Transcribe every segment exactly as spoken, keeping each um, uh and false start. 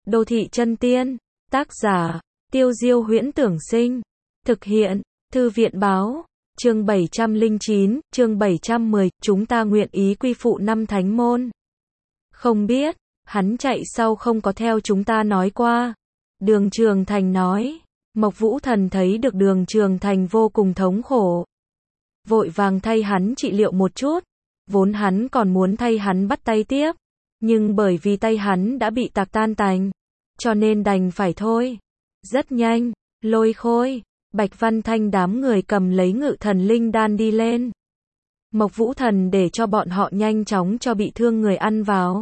Đô thị chân tiên, tác giả, Tiêu Diêu Huyễn Tưởng Sinh, thực hiện, Thư viện Báo, chương bảy trăm lẻ chín, chương bảy trăm mười, chúng ta nguyện ý quy phụ năm thánh môn. Không biết, hắn chạy sau không có theo chúng ta nói qua. Đường Trường Thành nói, Mộc Vũ Thần thấy được Đường Trường Thành vô cùng thống khổ. Vội vàng thay hắn trị liệu một chút, vốn hắn còn muốn thay hắn bắt tay tiếp, nhưng bởi vì tay hắn đã bị tạc tan tành, cho nên đành phải thôi. Rất nhanh, Lôi Khôi, Bạch Văn Thanh đám người cầm lấy ngự thần linh đan đi lên. Mộc Vũ Thần để cho bọn họ nhanh chóng cho bị thương người ăn vào.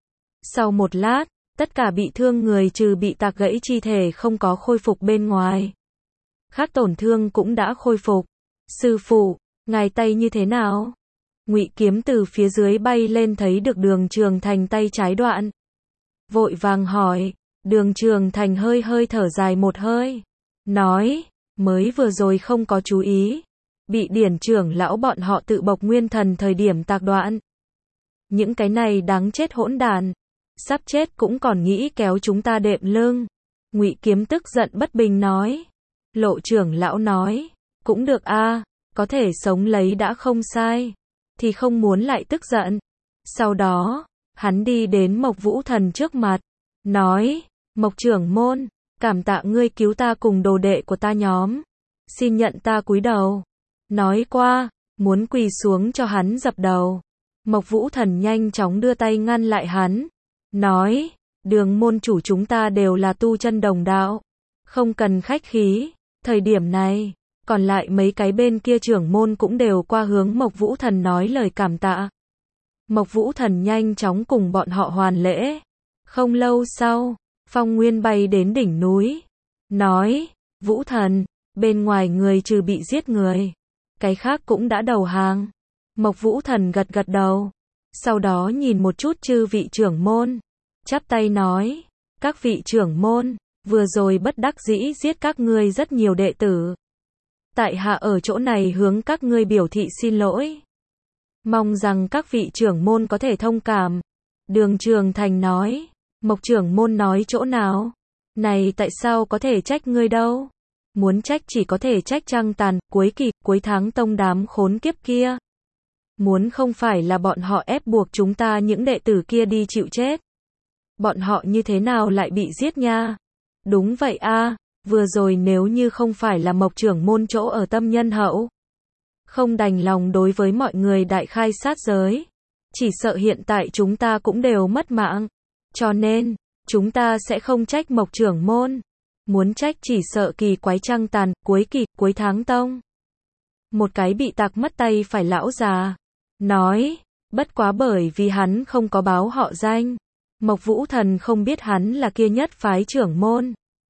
Sau một lát, tất cả bị thương người trừ bị tạc gãy chi thể không có khôi phục bên ngoài. Khác tổn thương cũng đã khôi phục. Sư phụ, ngài tay như thế nào? Ngụy Kiếm từ phía dưới bay lên thấy được Đường Trường Thành tay trái đoạn. Vội vàng hỏi, Đường Trường Thành hơi hơi thở dài một hơi. Nói, mới vừa rồi không có chú ý. Bị Điển trưởng lão bọn họ tự bộc nguyên thần thời điểm tạc đoạn. Những cái này đáng chết hỗn đản. Sắp chết cũng còn nghĩ kéo chúng ta đệm lưng. Ngụy Kiếm tức giận bất bình nói. Lộ trưởng lão nói, cũng được a, có thể sống lấy đã không sai, thì không muốn lại tức giận. Sau đó, hắn đi đến Mộc Vũ Thần trước mặt, nói, Mộc trưởng môn, cảm tạ ngươi cứu ta cùng đồ đệ của ta nhóm, xin nhận ta cúi đầu. Nói qua, muốn quỳ xuống cho hắn dập đầu. Mộc Vũ Thần nhanh chóng đưa tay ngăn lại hắn, nói, Đường môn chủ chúng ta đều là tu chân đồng đạo, không cần khách khí. Thời điểm này, còn lại mấy cái bên kia trưởng môn cũng đều qua hướng Mộc Vũ Thần nói lời cảm tạ. Mộc Vũ Thần nhanh chóng cùng bọn họ hoàn lễ. Không lâu sau, Phong Nguyên bay đến đỉnh núi, nói, Vũ Thần, bên ngoài người trừ bị giết người, cái khác cũng đã đầu hàng. Mộc Vũ Thần gật gật đầu, sau đó nhìn một chút chư vị trưởng môn, chắp tay nói, các vị trưởng môn, vừa rồi bất đắc dĩ giết các ngươi rất nhiều đệ tử. Tại hạ ở chỗ này hướng các ngươi biểu thị xin lỗi. Mong rằng các vị trưởng môn có thể thông cảm. Đường Trường Thành nói, Mộc trưởng môn nói chỗ nào? Này tại sao có thể trách ngươi đâu? Muốn trách chỉ có thể trách Trăng Tàn, cuối kỳ, cuối tháng tông đám khốn kiếp kia. Muốn không phải là bọn họ ép buộc chúng ta những đệ tử kia đi chịu chết. Bọn họ như thế nào lại bị giết nha? Đúng vậy a, vừa rồi nếu như không phải là Mộc trưởng môn chỗ ở tâm nhân hậu, không đành lòng đối với mọi người đại khai sát giới, chỉ sợ hiện tại chúng ta cũng đều mất mạng. Cho nên, chúng ta sẽ không trách Mộc trưởng môn. Muốn trách chỉ sợ kỳ quái Trăng Tàn, cuối kỳ, cuối tháng tông. Một cái bị tạc mất tay phải lão già, nói, bất quá bởi vì hắn không có báo họ danh. Mộc Vũ Thần không biết hắn là kia nhất phái trưởng môn.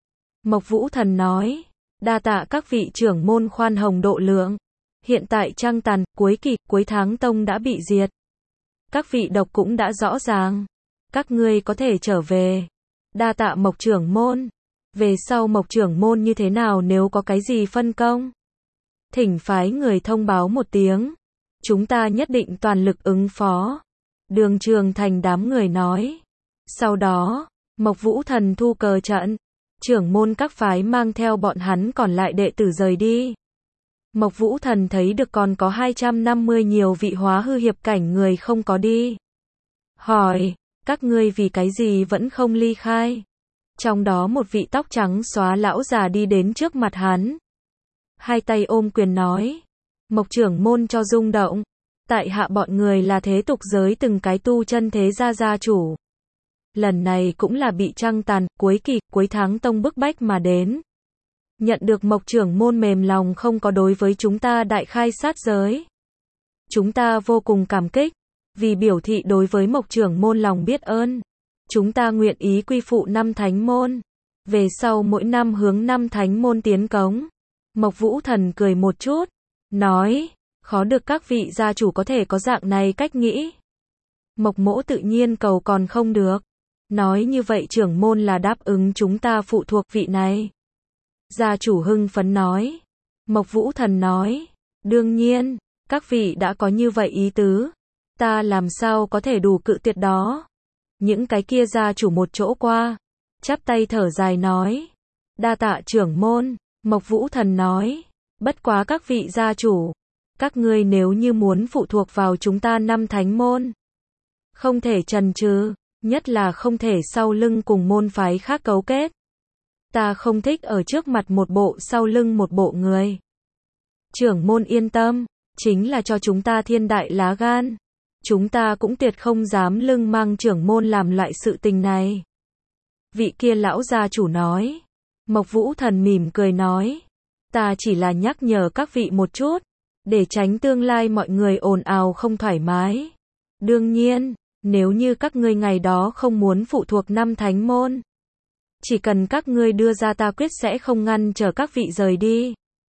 Mộc Vũ Thần nói, đa tạ các vị trưởng môn khoan hồng độ lượng. Hiện tại Trăng Tàn, cuối kỳ, cuối tháng tông đã bị diệt. Các vị độc cũng đã rõ ràng. Các ngươi có thể trở về. Đa tạ Mộc trưởng môn. Về sau Mộc trưởng môn như thế nào nếu có cái gì phân công? Thỉnh phái người thông báo một tiếng. Chúng ta nhất định toàn lực ứng phó. Đường Trường Thành đám người nói. Sau đó, Mộc Vũ Thần thu cờ trận. Trưởng môn các phái mang theo bọn hắn còn lại đệ tử rời đi. Mộc Vũ Thần thấy được còn có hai trăm năm mươi nhiều vị hóa hư hiệp cảnh người không có đi. Hỏi, các ngươi vì cái gì vẫn không ly khai? Trong đó một vị tóc trắng xóa lão già đi đến trước mặt hắn. Hai tay ôm quyền nói, Mộc trưởng môn cho rung động. Tại hạ bọn người là thế tục giới từng cái tu chân thế gia gia chủ. Lần này cũng là bị Trăng Tàn, cuối kỳ, cuối tháng tông bức bách mà đến. Nhận được Mộc trưởng môn mềm lòng không có đối với chúng ta đại khai sát giới. Chúng ta vô cùng cảm kích, vì biểu thị đối với Mộc trưởng môn lòng biết ơn. Chúng ta nguyện ý quy phụ năm thánh môn. Về sau mỗi năm hướng năm thánh môn tiến cống. Mộc Vũ Thần cười một chút, nói, khó được các vị gia chủ có thể có dạng này cách nghĩ. Mộc mỗ tự nhiên cầu còn không được. Nói như vậy trưởng môn là đáp ứng chúng ta phụ thuộc vị này. Gia chủ hưng phấn nói. Mộc Vũ Thần nói, đương nhiên, các vị đã có như vậy ý tứ, ta làm sao có thể đủ cự tuyệt đó. Những cái kia gia chủ một chỗ qua, chắp tay thở dài nói. Đa tạ trưởng môn, Mộc Vũ Thần nói. Bất quá các vị gia chủ, các ngươi nếu như muốn phụ thuộc vào chúng ta năm thánh môn, không thể chần chừ, nhất là không thể sau lưng cùng môn phái khác cấu kết. Ta không thích ở trước mặt một bộ sau lưng một bộ người. Trưởng môn yên tâm, chính là cho chúng ta thiên đại lá gan. Chúng ta cũng tuyệt không dám lưng mang trưởng môn làm loại sự tình này. Vị kia lão gia chủ nói. Mộc Vũ Thần mỉm cười nói. Ta chỉ là nhắc nhở các vị một chút, để tránh tương lai mọi người ồn ào không thoải mái. Đương nhiên, nếu như các ngươi ngày đó không muốn phụ thuộc năm thánh môn, chỉ cần các ngươi đưa ra ta quyết sẽ không ngăn trở các vị rời đi.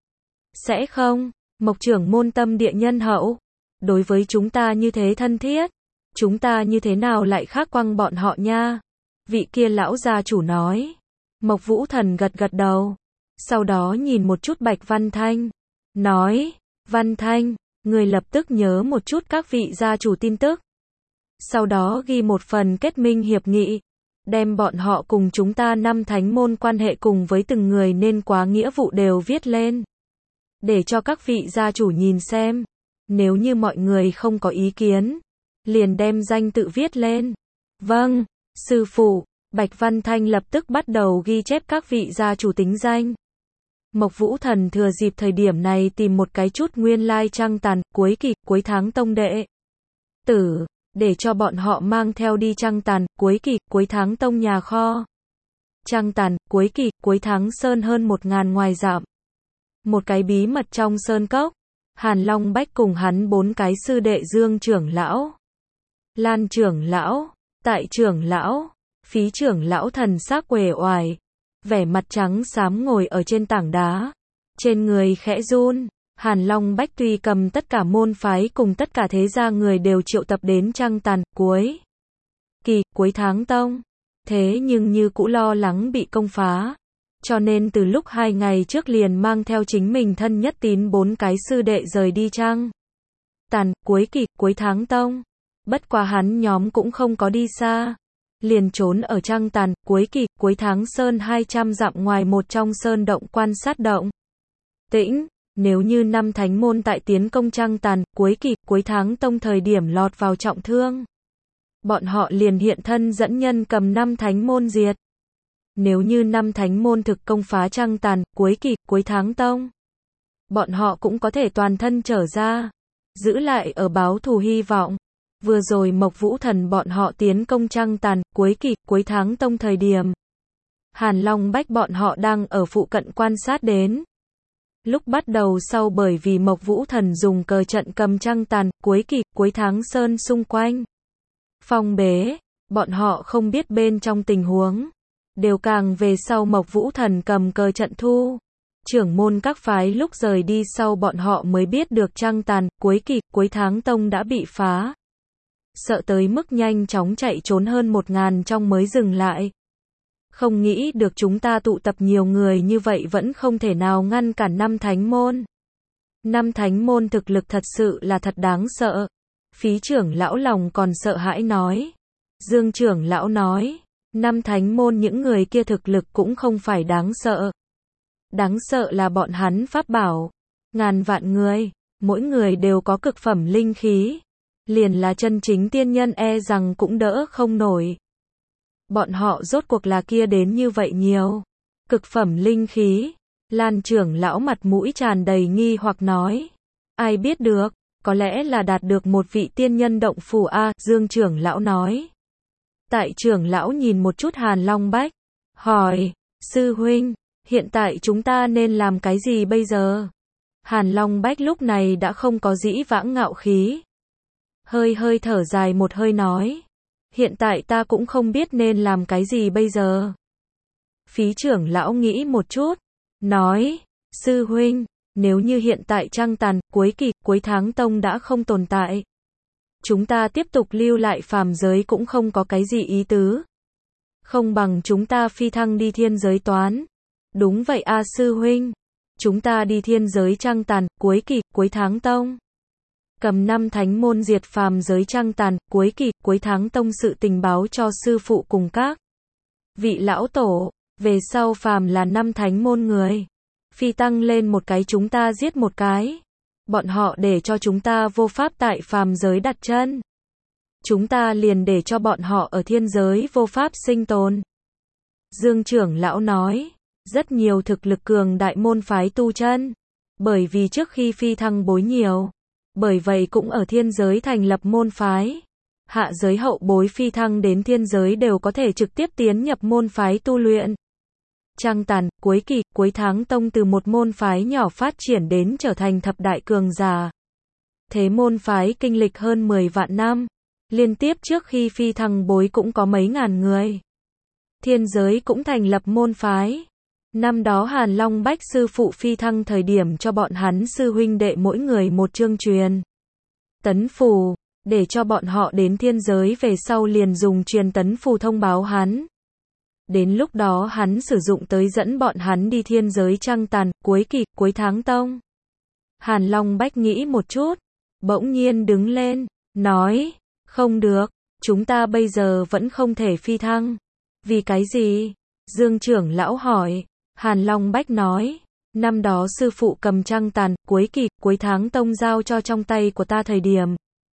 Sẽ không, Mộc trưởng môn tâm địa nhân hậu, đối với chúng ta như thế thân thiết, chúng ta như thế nào lại khác quăng bọn họ nha. Vị kia lão gia chủ nói. Mộc Vũ Thần gật gật đầu, sau đó nhìn một chút Bạch Văn Thanh, nói, Văn Thanh, người lập tức nhớ một chút các vị gia chủ tin tức. Sau đó ghi một phần kết minh hiệp nghị, đem bọn họ cùng chúng ta năm thánh môn quan hệ cùng với từng người nên quá nghĩa vụ đều viết lên. Để cho các vị gia chủ nhìn xem, nếu như mọi người không có ý kiến, liền đem danh tự viết lên. Vâng, sư phụ, Bạch Văn Thanh lập tức bắt đầu ghi chép các vị gia chủ tính danh. Mộc Vũ Thần thừa dịp thời điểm này tìm một cái chút nguyên lai trăng tàn, cuối kỳ, cuối tháng tông đệ tử, để cho bọn họ mang theo đi trăng tàn, cuối kỳ, cuối tháng tông nhà kho. Trăng tàn, cuối kỳ, cuối tháng sơn hơn một ngàn ngoài dặm. Một cái bí mật trong sơn cốc, Hàn Long Bách cùng hắn bốn cái sư đệ Dương trưởng lão, Lan trưởng lão, Tại trưởng lão, Phí trưởng lão thần sắc uể oải, vẻ mặt trắng xám ngồi ở trên tảng đá, trên người khẽ run. Hàn Long Bách tuy cầm tất cả môn phái cùng tất cả thế gia người đều triệu tập đến trăng tàn, cuối kỳ, cuối tháng tông, thế nhưng như cũ lo lắng bị công phá, cho nên từ lúc hai ngày trước liền mang theo chính mình thân nhất tín bốn cái sư đệ rời đi trăng tàn, cuối kỳ, cuối tháng tông. Bất quá hắn nhóm cũng không có đi xa, liền trốn ở trăng tàn, cuối kỳ, cuối tháng sơn hai trăm dặm ngoài một trong sơn động quan sát động tĩnh. Nếu như năm thánh môn tại tiến công trăng tàn, cuối kỳ, cuối tháng tông thời điểm lọt vào trọng thương, bọn họ liền hiện thân dẫn nhân cầm năm thánh môn diệt. Nếu như năm thánh môn thực công phá trăng tàn, cuối kỳ, cuối tháng tông, bọn họ cũng có thể toàn thân trở ra, giữ lại ở báo thù hy vọng. Vừa rồi Mộc Vũ Thần bọn họ tiến công trăng tàn, cuối kỳ, cuối tháng tông thời điểm, Hàn Long Bách bọn họ đang ở phụ cận quan sát đến. Lúc bắt đầu sau bởi vì Mộc Vũ Thần dùng cờ trận cầm trăng tàn, cuối kỳ, cuối tháng sơn xung quanh phong bế, bọn họ không biết bên trong tình huống. Đều càng về sau Mộc Vũ Thần cầm cờ trận thu. Trưởng môn các phái lúc rời đi sau bọn họ mới biết được trăng tàn, cuối kỳ, cuối tháng tông đã bị phá. Sợ tới mức nhanh chóng chạy trốn hơn một ngàn trong mới dừng lại. Không nghĩ được chúng ta tụ tập nhiều người như vậy vẫn không thể nào ngăn cản năm thánh môn. Năm thánh môn thực lực thật sự là thật đáng sợ. Phí trưởng lão lòng còn sợ hãi nói. Dương trưởng lão nói, năm thánh môn những người kia thực lực cũng không phải đáng sợ. Đáng sợ là bọn hắn pháp bảo. Ngàn vạn người, mỗi người đều có cực phẩm linh khí. Liền là chân chính tiên nhân e rằng cũng đỡ không nổi. Bọn họ rốt cuộc là kia đến như vậy nhiều. Cực phẩm linh khí. Lan trưởng lão mặt mũi tràn đầy nghi hoặc nói. Ai biết được, có lẽ là đạt được một vị tiên nhân động phủ a, Dương trưởng lão nói. Tại trưởng lão nhìn một chút Hàn Long Bách, hỏi, sư huynh, hiện tại chúng ta nên làm cái gì bây giờ? Hàn Long Bách lúc này đã không có dĩ vãng ngạo khí. Hơi hơi thở dài một hơi nói. Hiện tại ta cũng không biết nên làm cái gì bây giờ. Phí trưởng lão nghĩ một chút. Nói, sư huynh, nếu như hiện tại trăng tàn, cuối kỳ, cuối tháng tông đã không tồn tại. Chúng ta tiếp tục lưu lại phàm giới cũng không có cái gì ý tứ. Không bằng chúng ta phi thăng đi thiên giới toán. Đúng vậy a sư huynh. Chúng ta đi thiên giới trăng tàn, cuối kỳ, cuối tháng tông. Cầm năm thánh môn diệt phàm giới trăng tàn, cuối kỳ, cuối tháng tông sự tình báo cho sư phụ cùng các vị lão tổ, về sau phàm là năm thánh môn người, phi tăng lên một cái chúng ta giết một cái. Bọn họ để cho chúng ta vô pháp tại phàm giới đặt chân. Chúng ta liền để cho bọn họ ở thiên giới vô pháp sinh tồn. Dương trưởng lão nói, rất nhiều thực lực cường đại môn phái tu chân. Bởi vì trước khi phi thăng bối nhiều, bởi vậy cũng ở thiên giới thành lập môn phái. Hạ giới hậu bối phi thăng đến thiên giới đều có thể trực tiếp tiến nhập môn phái tu luyện. Trăng tàn, cuối kỳ, cuối tháng tông từ một môn phái nhỏ phát triển đến trở thành thập đại cường giả. Thế môn phái kinh lịch hơn mười vạn năm, liên tiếp trước khi phi thăng bối cũng có mấy ngàn người. Thiên giới cũng thành lập môn phái. Năm đó Hàn Long Bách sư phụ phi thăng thời điểm cho bọn hắn sư huynh đệ mỗi người một chương truyền tấn phù, để cho bọn họ đến thiên giới về sau liền dùng truyền tấn phù thông báo hắn. Đến lúc đó hắn sử dụng tới dẫn bọn hắn đi thiên giới trăng tàn, cuối kỳ, cuối tháng tông. Hàn Long Bách nghĩ một chút, bỗng nhiên đứng lên, nói, không được, chúng ta bây giờ vẫn không thể phi thăng. Vì cái gì? Dương trưởng lão hỏi. Hàn Long Bách nói, năm đó sư phụ cầm trăng tàn, cuối kỳ, cuối tháng tông giao cho trong tay của ta thời điểm.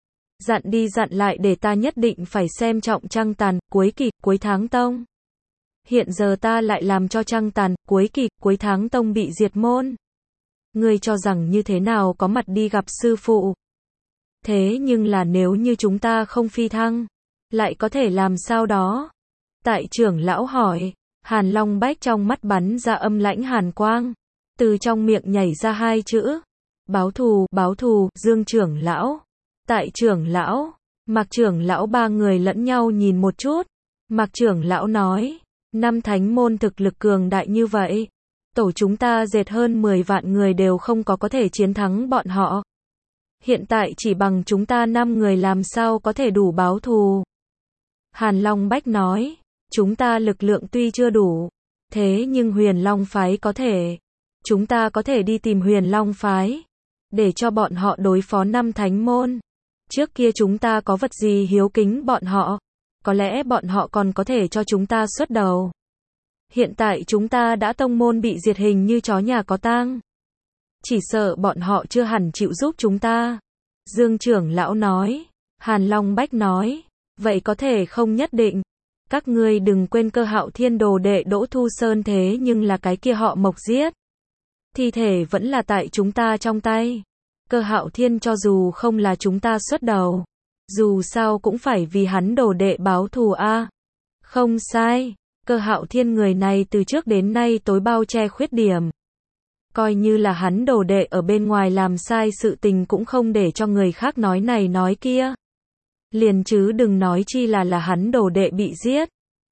Dặn đi dặn lại để ta nhất định phải xem trọng trăng tàn, cuối kỳ, cuối tháng tông. Hiện giờ ta lại làm cho trăng tàn, cuối kỳ, cuối tháng tông bị diệt môn. Ngươi cho rằng như thế nào có mặt đi gặp sư phụ? Thế nhưng là nếu như chúng ta không phi thăng, lại có thể làm sao đó? Tại trưởng lão hỏi. Hàn Long Bách trong mắt bắn ra âm lãnh hàn quang, từ trong miệng nhảy ra hai chữ, báo thù, báo thù. Dương trưởng lão, tại trưởng lão, Mạc trưởng lão ba người lẫn nhau nhìn một chút. Mạc trưởng lão nói, năm thánh môn thực lực cường đại như vậy, tổ chúng ta dệt hơn mười vạn người đều không có có thể chiến thắng bọn họ. Hiện tại chỉ bằng chúng ta năm người làm sao có thể đủ báo thù. Hàn Long Bách nói, chúng ta lực lượng tuy chưa đủ, thế nhưng Huyền Long phái có thể. Chúng ta có thể đi tìm Huyền Long phái, để cho bọn họ đối phó năm thánh môn. Trước kia chúng ta có vật gì hiếu kính bọn họ, có lẽ bọn họ còn có thể cho chúng ta xuất đầu. Hiện tại chúng ta đã tông môn bị diệt hình như chó nhà có tang. Chỉ sợ bọn họ chưa hẳn chịu giúp chúng ta. Dương trưởng lão nói. Hàn Long Bách nói, vậy có thể không nhất định. Các ngươi đừng quên Cơ Hạo Thiên đồ đệ Đỗ Thu Sơn thế nhưng là cái kia họ Mộc giết. Thi thể vẫn là tại chúng ta trong tay. Cơ Hạo Thiên cho dù không là chúng ta xuất đầu, dù sao cũng phải vì hắn đồ đệ báo thù a. À. Không sai, Cơ Hạo Thiên người này từ trước đến nay tối bao che khuyết điểm. Coi như là hắn đồ đệ ở bên ngoài làm sai sự tình cũng không để cho người khác nói này nói kia. Liền chứ đừng nói chi là là hắn đồ đệ bị giết.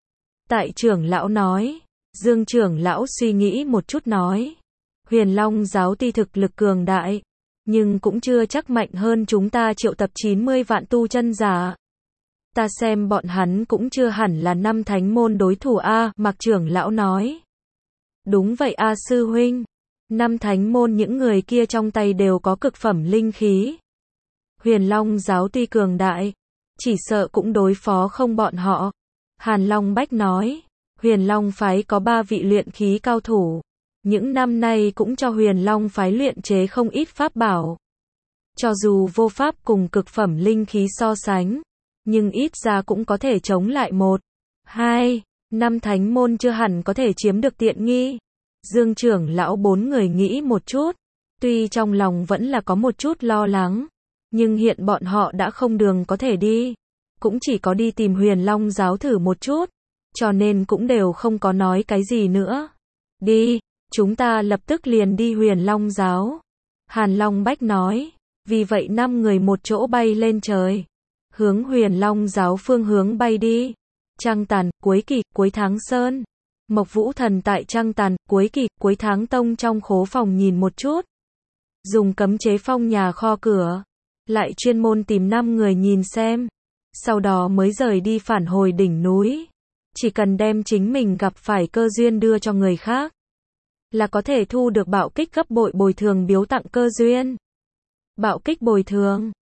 Tại trưởng lão nói. Dương trưởng lão suy nghĩ một chút nói. Huyền Long giáo tuy thực lực cường đại, nhưng cũng chưa chắc mạnh hơn chúng ta triệu tập chín mươi vạn tu chân giả. Ta xem bọn hắn cũng chưa hẳn là năm thánh môn đối thủ a. Mạc trưởng lão nói. Đúng vậy a sư huynh. Năm thánh môn những người kia trong tay đều có cực phẩm linh khí. Huyền Long giáo tuy cường đại, chỉ sợ cũng đối phó không bọn họ. Hàn Long Bách nói, Huyền Long phái có ba vị luyện khí cao thủ. Những năm nay cũng cho Huyền Long phái luyện chế không ít pháp bảo. Cho dù vô pháp cùng cực phẩm linh khí so sánh, nhưng ít ra cũng có thể chống lại một, hai, năm thánh môn chưa hẳn có thể chiếm được tiện nghi. Dương trưởng lão bốn người nghĩ một chút, tuy trong lòng vẫn là có một chút lo lắng, nhưng hiện bọn họ đã không đường có thể đi, cũng chỉ có đi tìm Huyền Long giáo thử một chút, cho nên cũng đều không có nói cái gì nữa. Đi, chúng ta lập tức liền đi Huyền Long giáo. Hàn Long Bách nói, vì vậy năm người một chỗ bay lên trời, hướng Huyền Long giáo phương hướng bay đi. Trăng tàn, cuối kỳ, cuối tháng sơn. Mộc Vũ Thần tại trăng tàn, cuối kỳ, cuối tháng tông trong khố phòng nhìn một chút. Dùng cấm chế phong nhà kho cửa. Lại chuyên môn tìm năm người nhìn xem. Sau đó mới rời đi phản hồi đỉnh núi. Chỉ cần đem chính mình gặp phải cơ duyên đưa cho người khác, là có thể thu được bạo kích gấp bội bồi thường biếu tặng cơ duyên. Bạo kích bồi thường.